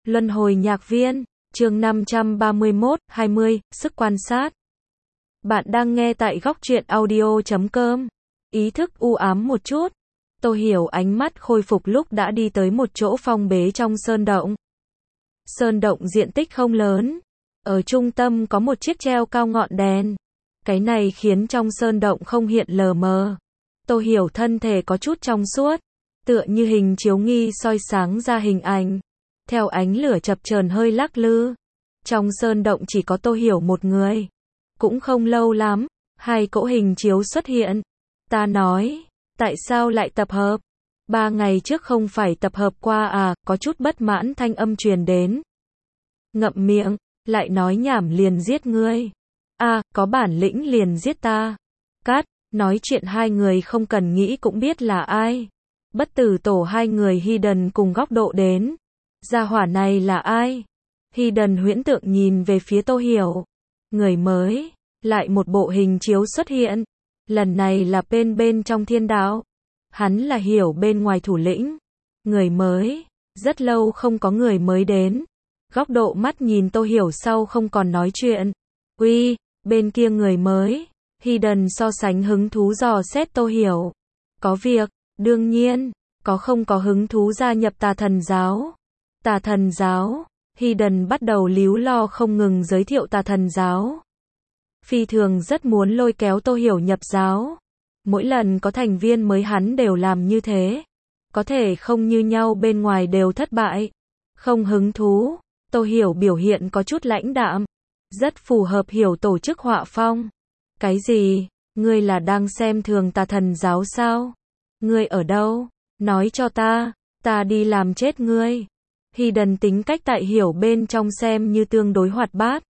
Luân hồi nhạc viên, chương 531, 20, sức quan sát. Bạn đang nghe tại góc truyện audio.com. Ý thức u ám một chút. Tô Hiểu ánh mắt khôi phục lúc đã đi tới một chỗ phong bế trong sơn động. Sơn động diện tích không lớn. Ở trung tâm có một chiếc treo cao ngọn đèn. Cái này khiến trong sơn động không hiện lờ mờ. Tô Hiểu thân thể có chút trong suốt, tựa như hình chiếu nghi soi sáng ra hình ảnh. Theo ánh lửa chập chờn hơi lắc lư. Trong sơn động chỉ có Tô Hiểu một người. Cũng không lâu lắm, hai cỗ hình chiếu xuất hiện. Ta nói, tại sao lại tập hợp? 3 ngày trước không phải tập hợp qua à, có chút bất mãn thanh âm truyền đến. Ngậm miệng, lại nói nhảm liền giết ngươi. À, có bản lĩnh liền giết ta. Cắt, nói chuyện hai người không cần nghĩ cũng biết là ai. Bất tử tổ hai người Hidden cùng góc độ đến. Gia hỏa này là ai? Hidden huyễn tượng nhìn về phía Tô Hiểu. Người mới, lại một bộ hình chiếu xuất hiện. Lần này là bên trong thiên đạo. Hắn là Hiểu bên ngoài thủ lĩnh. Người mới, rất lâu không có người mới đến. Góc độ mắt nhìn Tô Hiểu sau không còn nói chuyện. Uy, bên kia người mới. Hidden so sánh hứng thú dò xét Tô Hiểu. Có việc, đương nhiên, không có hứng thú gia nhập Tà Thần giáo. Tà Thần giáo, Hidden bắt đầu líu lo không ngừng giới thiệu Tà Thần giáo. Phi thường rất muốn lôi kéo Tô Hiểu nhập giáo. Mỗi lần có thành viên mới hắn đều làm như thế. Có thể không như nhau bên ngoài đều thất bại. Không hứng thú, Tô Hiểu biểu hiện có chút lãnh đạm. Rất phù hợp Hiểu tổ chức họa phong. Cái gì? Ngươi là đang xem thường Tà Thần giáo sao? Ngươi ở đâu? Nói cho ta đi làm chết ngươi. Hidden tính cách tại Hiểu bên trong xem như tương đối hoạt bát.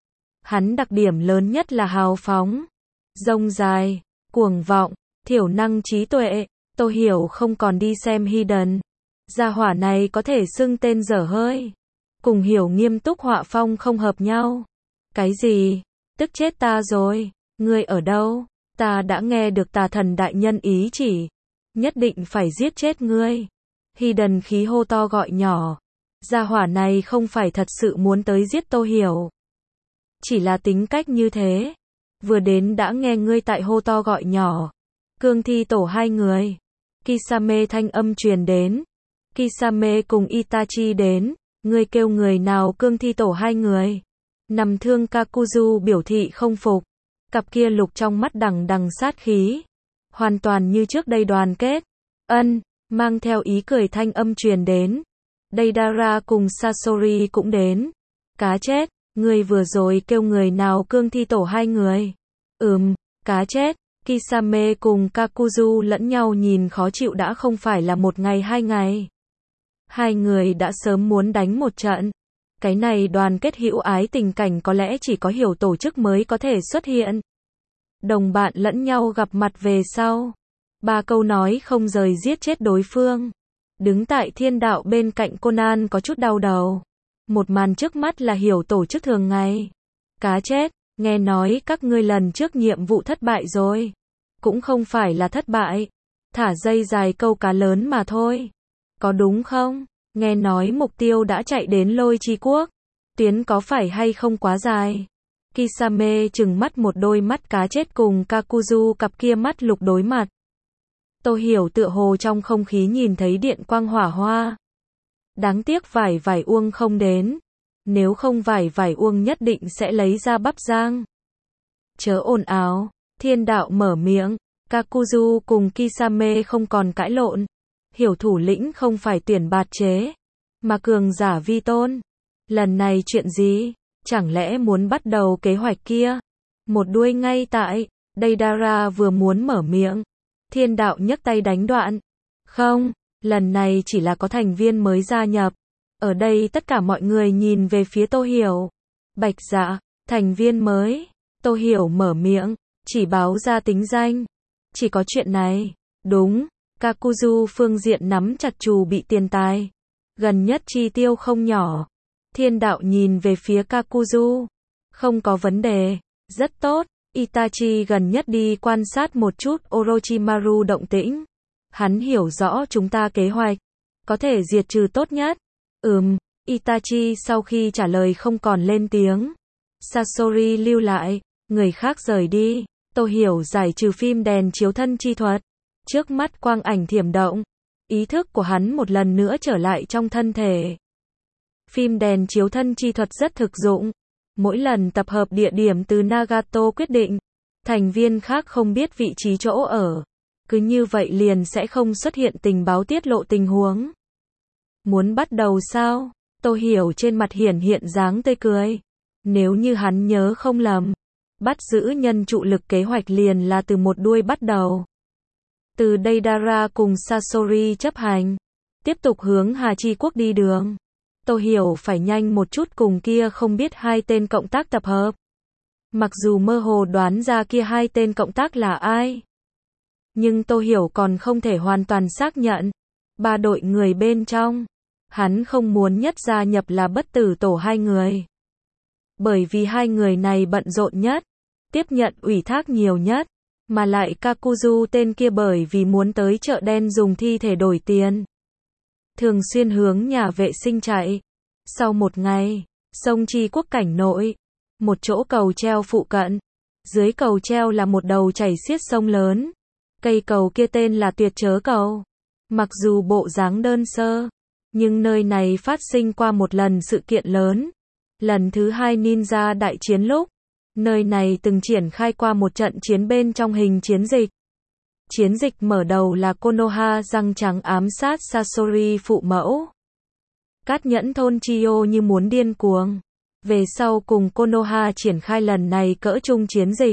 Hắn đặc điểm lớn nhất là hào phóng, rông dài, cuồng vọng, thiểu năng trí tuệ. Tô Hiểu không còn đi xem Hidden. Gia hỏa này có thể xưng tên dở hơi. Cùng Hiểu nghiêm túc họa phong không hợp nhau. Cái gì? Tức chết ta rồi. Ngươi ở đâu? Ta đã nghe được Tà Thần đại nhân ý chỉ. Nhất định phải giết chết ngươi. Hidden khí hô to gọi nhỏ. Gia hỏa này không phải thật sự muốn tới giết Tô Hiểu. Chỉ là tính cách như thế. Vừa đến đã nghe ngươi tại hô to gọi nhỏ. Cương thi tổ hai người. Kisame thanh âm truyền đến. Kisame cùng Itachi đến. Ngươi kêu người nào cương thi tổ hai người. Nằm thương Kakuzu biểu thị không phục. Cặp kia lục trong mắt đằng đằng sát khí. Hoàn toàn như trước đây đoàn kết. Mang theo ý cười thanh âm truyền đến. Deidara cùng Sasori cũng đến. Cá chết, ngươi vừa rồi kêu người nào cương thi tổ hai người. Cá chết. Kisame cùng Kakuzu lẫn nhau nhìn khó chịu đã không phải là một ngày hai ngày. Hai người đã sớm muốn đánh một trận. Cái này đoàn kết hữu ái tình cảnh có lẽ chỉ có Hiểu tổ chức mới có thể xuất hiện. Đồng bạn lẫn nhau gặp mặt về sau. 3 câu nói không rời giết chết đối phương. Đứng tại thiên đạo bên cạnh Conan có chút đau đầu. Một màn trước mắt là Hiểu tổ chức thường ngày. Cá chết, nghe nói các ngươi lần trước nhiệm vụ thất bại rồi. Cũng không phải là thất bại. Thả dây dài câu cá lớn mà thôi. Có đúng không? Nghe nói mục tiêu đã chạy đến Lôi Chi Quốc. Tuyến có phải hay không quá dài? Kisame trừng mắt một đôi mắt cá chết cùng Kakuzu cặp kia mắt lục đối mặt. Tô Hiểu tựa hồ trong không khí nhìn thấy điện quang hỏa hoa. Đáng tiếc vải uông không đến. Nếu không vải uông nhất định sẽ lấy ra bắp rang. Chớ ồn ào. Thiên đạo mở miệng. Kakuzu cùng Kisame không còn cãi lộn. Hiểu thủ lĩnh không phải tuyển bạt chế, mà cường giả vi tôn. Lần này chuyện gì? Chẳng lẽ muốn bắt đầu kế hoạch kia? Một đuôi ngay tại. Deidara vừa muốn mở miệng. Thiên đạo nhấc tay đánh đoạn. Không, lần này chỉ là có thành viên mới gia nhập. Ở đây tất cả mọi người nhìn về phía Tô Hiểu. Bạch Dạ, thành viên mới. Tô Hiểu mở miệng, chỉ báo ra tính danh. Chỉ có chuyện này. Đúng, Kakuzu phương diện nắm chặt trù bị tiền tài. Gần nhất chi tiêu không nhỏ. Thiên đạo nhìn về phía Kakuzu. Không có vấn đề. Rất tốt. Itachi gần nhất đi quan sát một chút Orochimaru động tĩnh. Hắn hiểu rõ chúng ta kế hoạch. Có thể diệt trừ tốt nhất. Itachi sau khi trả lời không còn lên tiếng. Sasori lưu lại, người khác rời đi. Tô Hiểu giải trừ phim đèn chiếu thân chi thuật. Trước mắt quang ảnh thiểm động. Ý thức của hắn một lần nữa trở lại trong thân thể. Phim đèn chiếu thân chi thuật rất thực dụng. Mỗi lần tập hợp địa điểm từ Nagato quyết định. Thành viên khác không biết vị trí chỗ ở. Cứ như vậy liền sẽ không xuất hiện tình báo tiết lộ tình huống. Muốn bắt đầu sao? Tô Hiểu trên mặt hiển hiện dáng tươi cười. Nếu như hắn nhớ không lầm, bắt giữ nhân trụ lực kế hoạch liền là từ một đuôi bắt đầu. Từ đây Dara cùng Sasori chấp hành, tiếp tục hướng Hà Chi Quốc đi đường. Tô Hiểu phải nhanh một chút cùng kia không biết hai tên cộng tác tập hợp. Mặc dù mơ hồ đoán ra kia hai tên cộng tác là ai, nhưng Tô Hiểu còn không thể hoàn toàn xác nhận. Ba đội người bên trong, hắn không muốn nhất gia nhập là bất tử tổ hai người. Bởi vì hai người này bận rộn nhất, tiếp nhận ủy thác nhiều nhất, mà lại Kakuzu tên kia bởi vì muốn tới chợ đen dùng thi thể đổi tiền. Thường xuyên hướng nhà vệ sinh chạy. Sau một ngày, sông Chi Quốc cảnh nội, một chỗ cầu treo phụ cận. Dưới cầu treo là một đầu chảy xiết sông lớn. Cây cầu kia tên là Tuyệt Chớ Cầu. Mặc dù bộ dáng đơn sơ, nhưng nơi này phát sinh qua một lần sự kiện lớn. Lần thứ hai ninja đại chiến lúc, nơi này từng triển khai qua một trận chiến bên trong hình chiến dịch. Chiến dịch mở đầu là Konoha răng trắng ám sát Sasori phụ mẫu. Cát nhẫn thôn Chiyo như muốn điên cuồng. Về sau cùng Konoha triển khai lần này cỡ trung chiến dịch.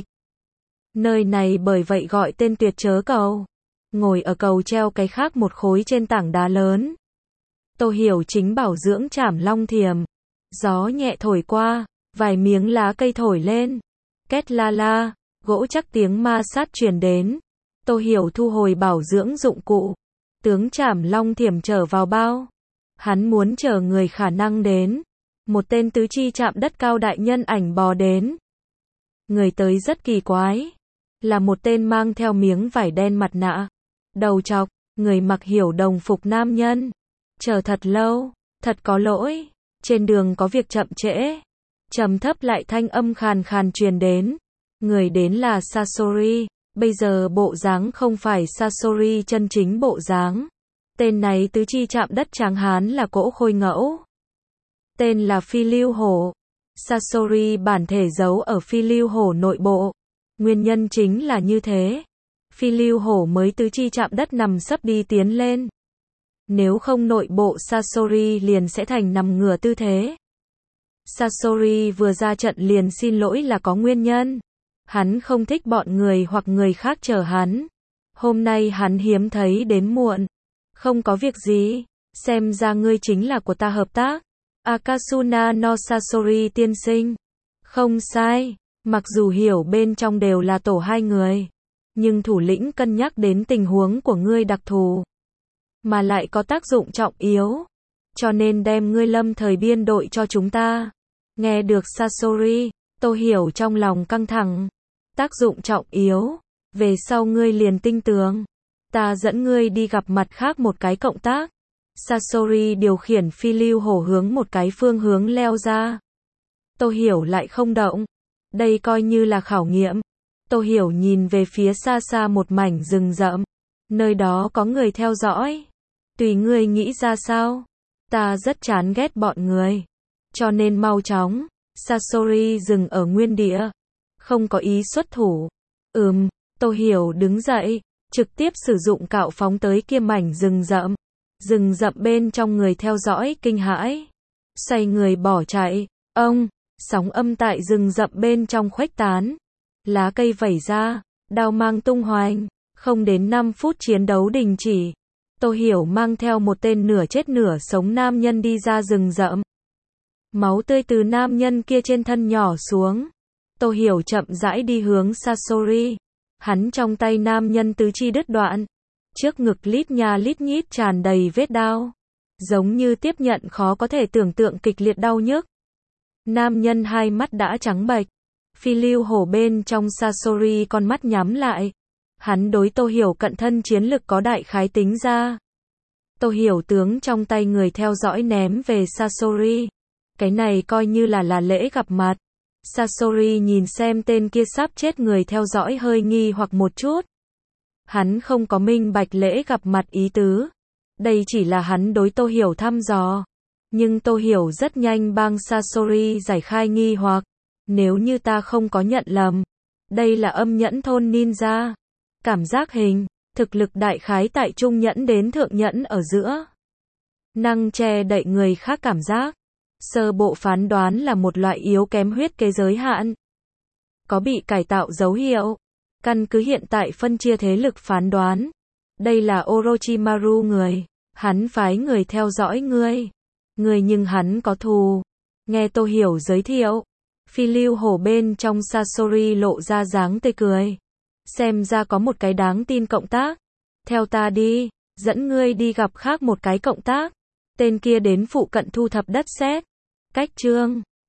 Nơi này bởi vậy gọi tên Tuyệt Chớ Cầu. Ngồi ở cầu treo cái khác một khối trên tảng đá lớn. Tô Hiểu chính bảo dưỡng Trảm Long Thiềm. Gió nhẹ thổi qua, vài miếng lá cây thổi lên. Két la la, gỗ chắc tiếng ma sát truyền đến. Tô Hiểu thu hồi bảo dưỡng dụng cụ. Tướng Trảm Long Thiềm trở vào bao. Hắn muốn chờ người khả năng đến. Một tên tứ chi chạm đất cao đại nhân ảnh bò đến. Người tới rất kỳ quái. Là một tên mang theo miếng vải đen mặt nạ. Đầu trọc, người mặc hiểu đồng phục nam nhân. Chờ thật lâu, thật có lỗi. Trên đường có việc chậm trễ. Trầm thấp lại thanh âm khàn khàn truyền đến. Người đến là Sasori. Bây giờ bộ dáng không phải Sasori chân chính bộ dáng. Tên này tứ chi chạm đất tráng hán là cỗ khôi ngẫu. Tên là Phi Lưu Hổ. Sasori bản thể giấu ở Phi Lưu Hổ nội bộ. Nguyên nhân chính là như thế. Phi Lưu Hổ mới tứ chi chạm đất nằm sấp đi tiến lên. Nếu không nội bộ Sasori liền sẽ thành nằm ngửa tư thế. Sasori vừa ra trận liền xin lỗi là có nguyên nhân. Hắn không thích bọn người hoặc người khác chờ hắn. Hôm nay hắn hiếm thấy đến muộn. Không có việc gì. Xem ra ngươi chính là của ta hợp tác. Akasuna no Sasori tiên sinh. Không sai. Mặc dù hiểu bên trong đều là tổ hai người. Nhưng thủ lĩnh cân nhắc đến tình huống của ngươi đặc thù. Mà lại có tác dụng trọng yếu. Cho nên đem ngươi lâm thời biên đội cho chúng ta. Nghe được Sasori, Tô Hiểu trong lòng căng thẳng. Tác dụng trọng yếu. Về sau ngươi liền tinh tường. Ta dẫn ngươi đi gặp mặt khác một cái cộng tác. Sasori điều khiển Phi Lưu Hổ hướng một cái phương hướng leo ra. Tô Hiểu lại không động. Đây coi như là khảo nghiệm. Tô Hiểu nhìn về phía xa xa một mảnh rừng rậm. Nơi đó có người theo dõi. Tùy ngươi nghĩ ra sao. Ta rất chán ghét bọn người. Cho nên mau chóng. Sasori dừng ở nguyên địa. Không có ý xuất thủ. Tô Hiểu đứng dậy. Trực tiếp sử dụng cạo phóng tới kia mảnh rừng rậm. Rừng rậm bên trong người theo dõi kinh hãi. Xoay người bỏ chạy. Sóng âm tại rừng rậm bên trong khuếch tán. Lá cây vẩy ra. Đao mang tung hoành. Không đến 5 phút chiến đấu đình chỉ. Tô Hiểu mang theo một tên nửa chết nửa sống nam nhân đi ra rừng rậm. Máu tươi từ nam nhân kia trên thân nhỏ xuống. Tô Hiểu chậm rãi đi hướng Sasori. Hắn trong tay nam nhân tứ chi đứt đoạn. Trước ngực lít nha lít nhít tràn đầy vết đao. Giống như tiếp nhận khó có thể tưởng tượng kịch liệt đau nhức. Nam nhân hai mắt đã trắng bệch. Phi Lưu Hổ bên trong Sasori con mắt nhắm lại. Hắn đối Tô Hiểu cận thân chiến lực có đại khái tính ra. Tô Hiểu tướng trong tay người theo dõi ném về Sasori. Cái này coi như là lễ gặp mặt. Sasori nhìn xem tên kia sắp chết người theo dõi hơi nghi hoặc một chút. Hắn không có minh bạch lễ gặp mặt ý tứ. Đây chỉ là hắn đối Tô Hiểu thăm dò. Nhưng Tô Hiểu rất nhanh bang Sasori giải khai nghi hoặc. Nếu như ta không có nhận lầm, đây là âm nhẫn thôn ninja. Cảm giác hình, thực lực đại khái tại trung nhẫn đến thượng nhẫn ở giữa. Năng che đậy người khác cảm giác. Sơ bộ phán đoán là một loại yếu kém huyết kế giới hạn. Có bị cải tạo dấu hiệu. Căn cứ hiện tại phân chia thế lực phán đoán. Đây là Orochimaru người. Hắn phái người theo dõi ngươi. Người nhưng hắn có thù. Nghe Tô Hiểu giới thiệu. Phi lưu hổ bên trong Sasori lộ ra dáng tươi cười. Xem ra có một cái đáng tin cộng tác. Theo ta đi, dẫn ngươi đi gặp khác một cái cộng tác. Tên kia đến phụ cận thu thập đất sét. Cách chương